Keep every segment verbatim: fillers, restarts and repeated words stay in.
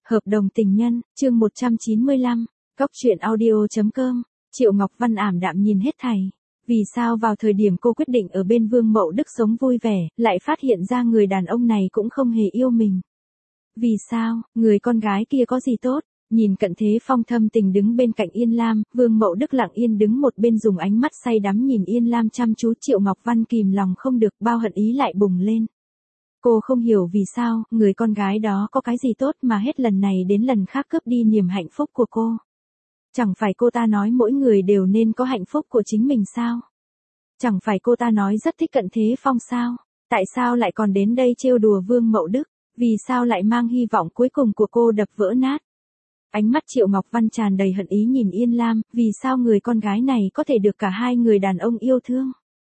Hợp đồng tình nhân, chương một trăm chín mươi lăm, Cóc truyện audio chấm com, Triệu Ngọc Văn ảm đạm nhìn hết thảy. Vì sao vào thời điểm cô quyết định ở bên Vương Mậu Đức sống vui vẻ, lại phát hiện ra người đàn ông này cũng không hề yêu mình? Vì sao, người con gái kia có gì tốt? Nhìn Cận Thế Phong thâm tình đứng bên cạnh Yên Lam, Vương Mậu Đức lặng yên đứng một bên dùng ánh mắt say đắm nhìn Yên Lam chăm chú. Triệu Ngọc Văn kìm lòng không được, bao hận ý lại bùng lên. Cô không hiểu vì sao, người con gái đó có cái gì tốt mà hết lần này đến lần khác cướp đi niềm hạnh phúc của cô. Chẳng phải cô ta nói mỗi người đều nên có hạnh phúc của chính mình sao? Chẳng phải cô ta nói rất thích Cận Thế Phong sao? Tại sao lại còn đến đây trêu đùa Vương Mậu Đức? Vì sao lại mang hy vọng cuối cùng của cô đập vỡ nát? Ánh mắt Triệu Ngọc Văn tràn đầy hận ý nhìn Yên Lam, vì sao người con gái này có thể được cả hai người đàn ông yêu thương?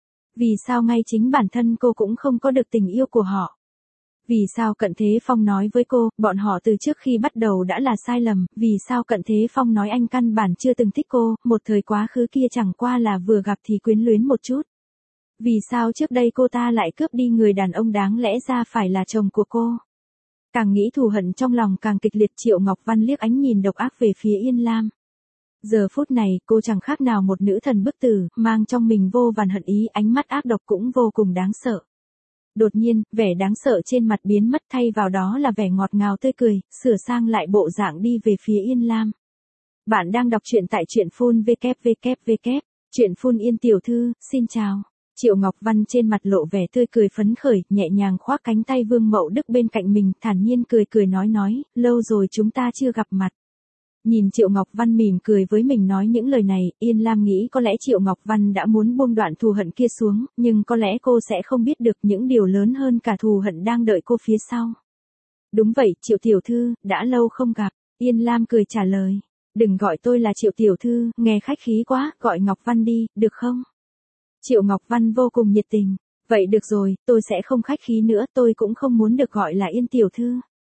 Vì sao ngay chính bản thân cô cũng không có được tình yêu của họ? Vì sao Cận Thế Phong nói với cô, bọn họ từ trước khi bắt đầu đã là sai lầm? Vì sao Cận Thế Phong nói anh căn bản chưa từng thích cô, một thời quá khứ kia chẳng qua là vừa gặp thì quyến luyến một chút? Vì sao trước đây cô ta lại cướp đi người đàn ông đáng lẽ ra phải là chồng của cô? Càng nghĩ thù hận trong lòng càng kịch liệt. Triệu Ngọc Văn liếc ánh nhìn độc ác về phía Yên Lam. Giờ phút này, cô chẳng khác nào một nữ thần bức tử, mang trong mình vô vàn hận ý, ánh mắt ác độc cũng vô cùng đáng sợ. Đột nhiên, vẻ đáng sợ trên mặt biến mất, thay vào đó là vẻ ngọt ngào tươi cười, sửa sang lại bộ dạng đi về phía Yên Lam. Bạn đang đọc truyện tại truyện phun vê kép vê kép vê kép, truyện phun Yên tiểu thư, xin chào. Triệu Ngọc Văn trên mặt lộ vẻ tươi cười phấn khởi, nhẹ nhàng khoác cánh tay Vương Mậu Đức bên cạnh mình, thản nhiên cười cười nói nói, lâu rồi chúng ta chưa gặp mặt. Nhìn Triệu Ngọc Văn mỉm cười với mình nói những lời này, Yên Lam nghĩ có lẽ Triệu Ngọc Văn đã muốn buông đoạn thù hận kia xuống, nhưng có lẽ cô sẽ không biết được những điều lớn hơn cả thù hận đang đợi cô phía sau. Đúng vậy, Triệu tiểu thư, đã lâu không gặp. Yên Lam cười trả lời. Đừng gọi tôi là Triệu tiểu thư, nghe khách khí quá, gọi Ngọc Văn đi, được không? Triệu Ngọc Văn vô cùng nhiệt tình. Vậy được rồi, tôi sẽ không khách khí nữa, tôi cũng không muốn được gọi là Yên tiểu thư.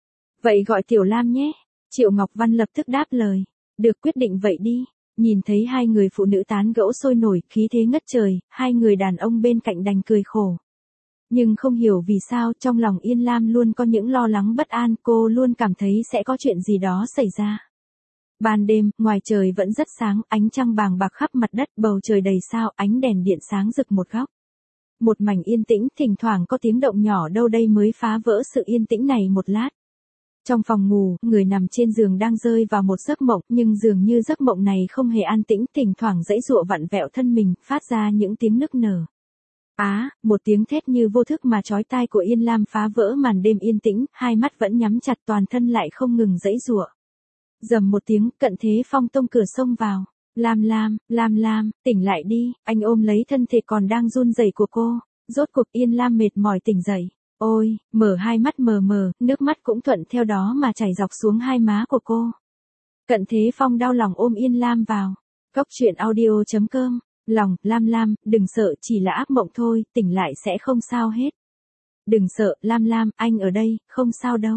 Vậy gọi Tiểu Lam nhé. Triệu Ngọc Văn lập tức đáp lời. Được, quyết định vậy đi. Nhìn thấy hai người phụ nữ tán gẫu sôi nổi, khí thế ngất trời, hai người đàn ông bên cạnh đành cười khổ. Nhưng không hiểu vì sao trong lòng Yên Lam luôn có những lo lắng bất an, cô luôn cảm thấy sẽ có chuyện gì đó xảy ra. Ban đêm, ngoài trời vẫn rất sáng, ánh trăng bàng bạc khắp mặt đất, bầu trời đầy sao, ánh đèn điện sáng rực một góc. Một mảnh yên tĩnh, thỉnh thoảng có tiếng động nhỏ đâu đây mới phá vỡ sự yên tĩnh này một lát. Trong phòng ngủ, người nằm trên giường đang rơi vào một giấc mộng, nhưng dường như giấc mộng này không hề an tĩnh, thỉnh thoảng giãy giụa vặn vẹo thân mình, phát ra những tiếng nức nở. Á, à, một tiếng thét như vô thức mà chói tai của Yên Lam phá vỡ màn đêm yên tĩnh, hai mắt vẫn nhắm chặt, toàn thân lại không ngừng giãy giụa. Rầm một tiếng, Cận Thế Phong tông cửa xông vào. Lam Lam, Lam Lam, tỉnh lại đi. Anh ôm lấy thân thể còn đang run rẩy của cô. Rốt cuộc Yên Lam mệt mỏi tỉnh dậy. Ôi, mở hai mắt mờ mờ, nước mắt cũng thuận theo đó mà chảy dọc xuống hai má của cô. Cận Thế Phong đau lòng ôm Yên Lam vào. Cóc truyện audio chấm com. Lòng, Lam Lam, đừng sợ, chỉ là ác mộng thôi, tỉnh lại sẽ không sao hết. Đừng sợ, Lam Lam, anh ở đây, không sao đâu.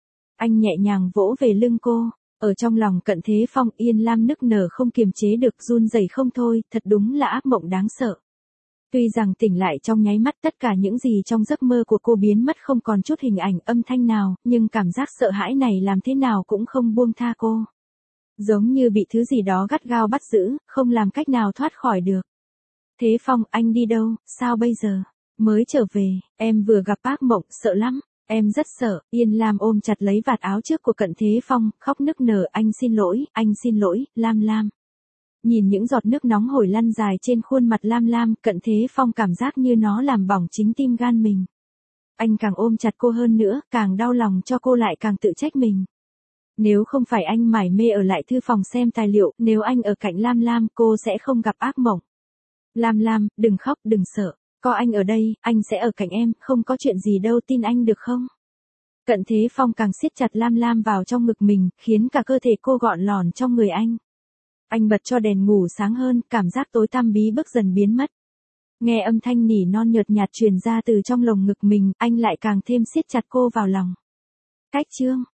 Anh nhẹ nhàng vỗ về lưng cô. Ở trong lòng Cận Thế Phong, Yên Lam nức nở không kiềm chế được, run rẩy không thôi, thật đúng là ác mộng đáng sợ. Tuy rằng tỉnh lại trong nháy mắt, tất cả những gì trong giấc mơ của cô biến mất, không còn chút hình ảnh âm thanh nào, nhưng cảm giác sợ hãi này làm thế nào cũng không buông tha cô. Giống như bị thứ gì đó gắt gao bắt giữ, không làm cách nào thoát khỏi được. Thế Phong, anh đi đâu, sao bây giờ? Mới trở về, em vừa gặp ác mộng, sợ lắm. Em rất sợ. Yên Lam ôm chặt lấy vạt áo trước của Cận Thế Phong, khóc nức nở, anh xin lỗi, anh xin lỗi, Lam Lam. Nhìn những giọt nước nóng hổi lăn dài trên khuôn mặt Lam Lam, Cận Thế Phong cảm giác như nó làm bỏng chính tim gan mình. Anh càng ôm chặt cô hơn nữa, càng đau lòng cho cô lại càng tự trách mình. Nếu không phải anh mải mê ở lại thư phòng xem tài liệu, nếu anh ở cạnh Lam Lam, cô sẽ không gặp ác mộng. Lam Lam, đừng khóc, đừng sợ. Có anh ở đây, anh sẽ ở cạnh em, không có chuyện gì đâu, tin anh được không? Cận Thế Phong càng siết chặt Lam Lam vào trong ngực mình, khiến cả cơ thể cô gọn lỏn trong người anh. Anh bật cho đèn ngủ sáng hơn, cảm giác tối tăm bí bức dần biến mất. Nghe âm thanh nỉ non nhợt nhạt truyền ra từ trong lồng ngực mình, anh lại càng thêm siết chặt cô vào lòng. Cách chương